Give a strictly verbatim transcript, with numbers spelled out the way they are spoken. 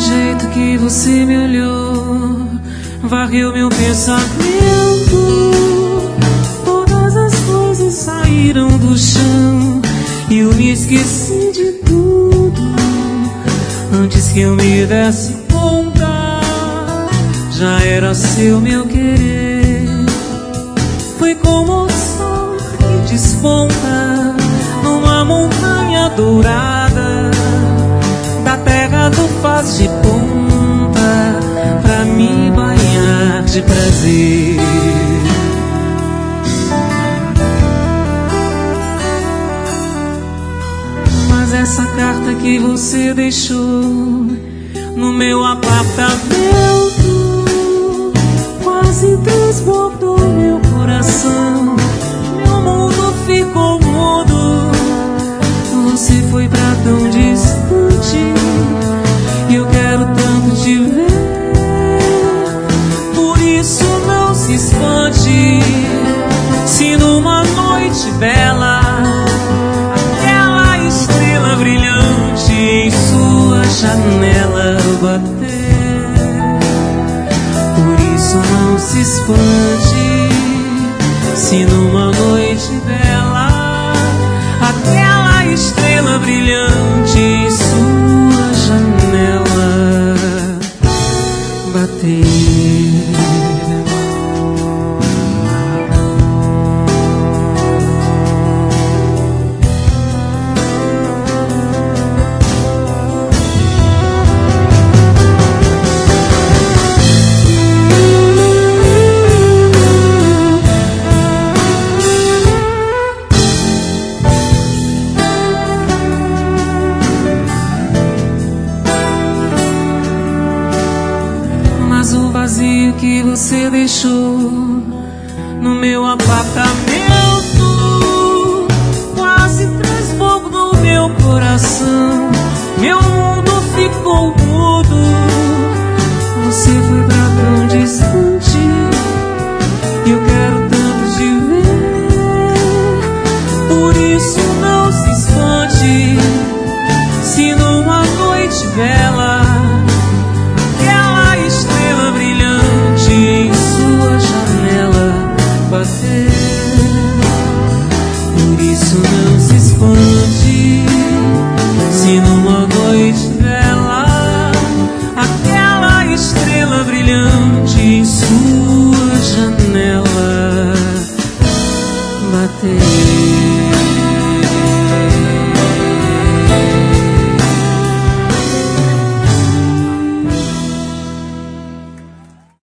jeito que você me olhou varreu meu pensamento. Todas as coisas saíram do chão e eu me esqueci de tudo. Antes que eu me desse conta, já era seu meu querer. Foi como o sol que desponta numa montanha dourada, da terra do faz de ponta, pra me banhar de prazer. Mas essa carta que você deixou no meu apartamento quase transbordou meu coração. Meu mundo ficou mudo. Você foi pra tão distante e eu quero tanto te ver. Por isso não se espante se numa noite bela aquela estrela brilhante em sua janela bater. Por isso não se espante se numa noite bela aquela estrela brilhante em sua janela bater. O vazio que você deixou no meu apartamento quase transbordou meu coração. Meu mundo ficou mudo. Você foi pra tão distante e eu quero tanto te ver. Por isso não se espante se numa noite bela em sua janela bater. Por isso não se espante se numa noite bela aquela estrela brilhante em sua janela bater.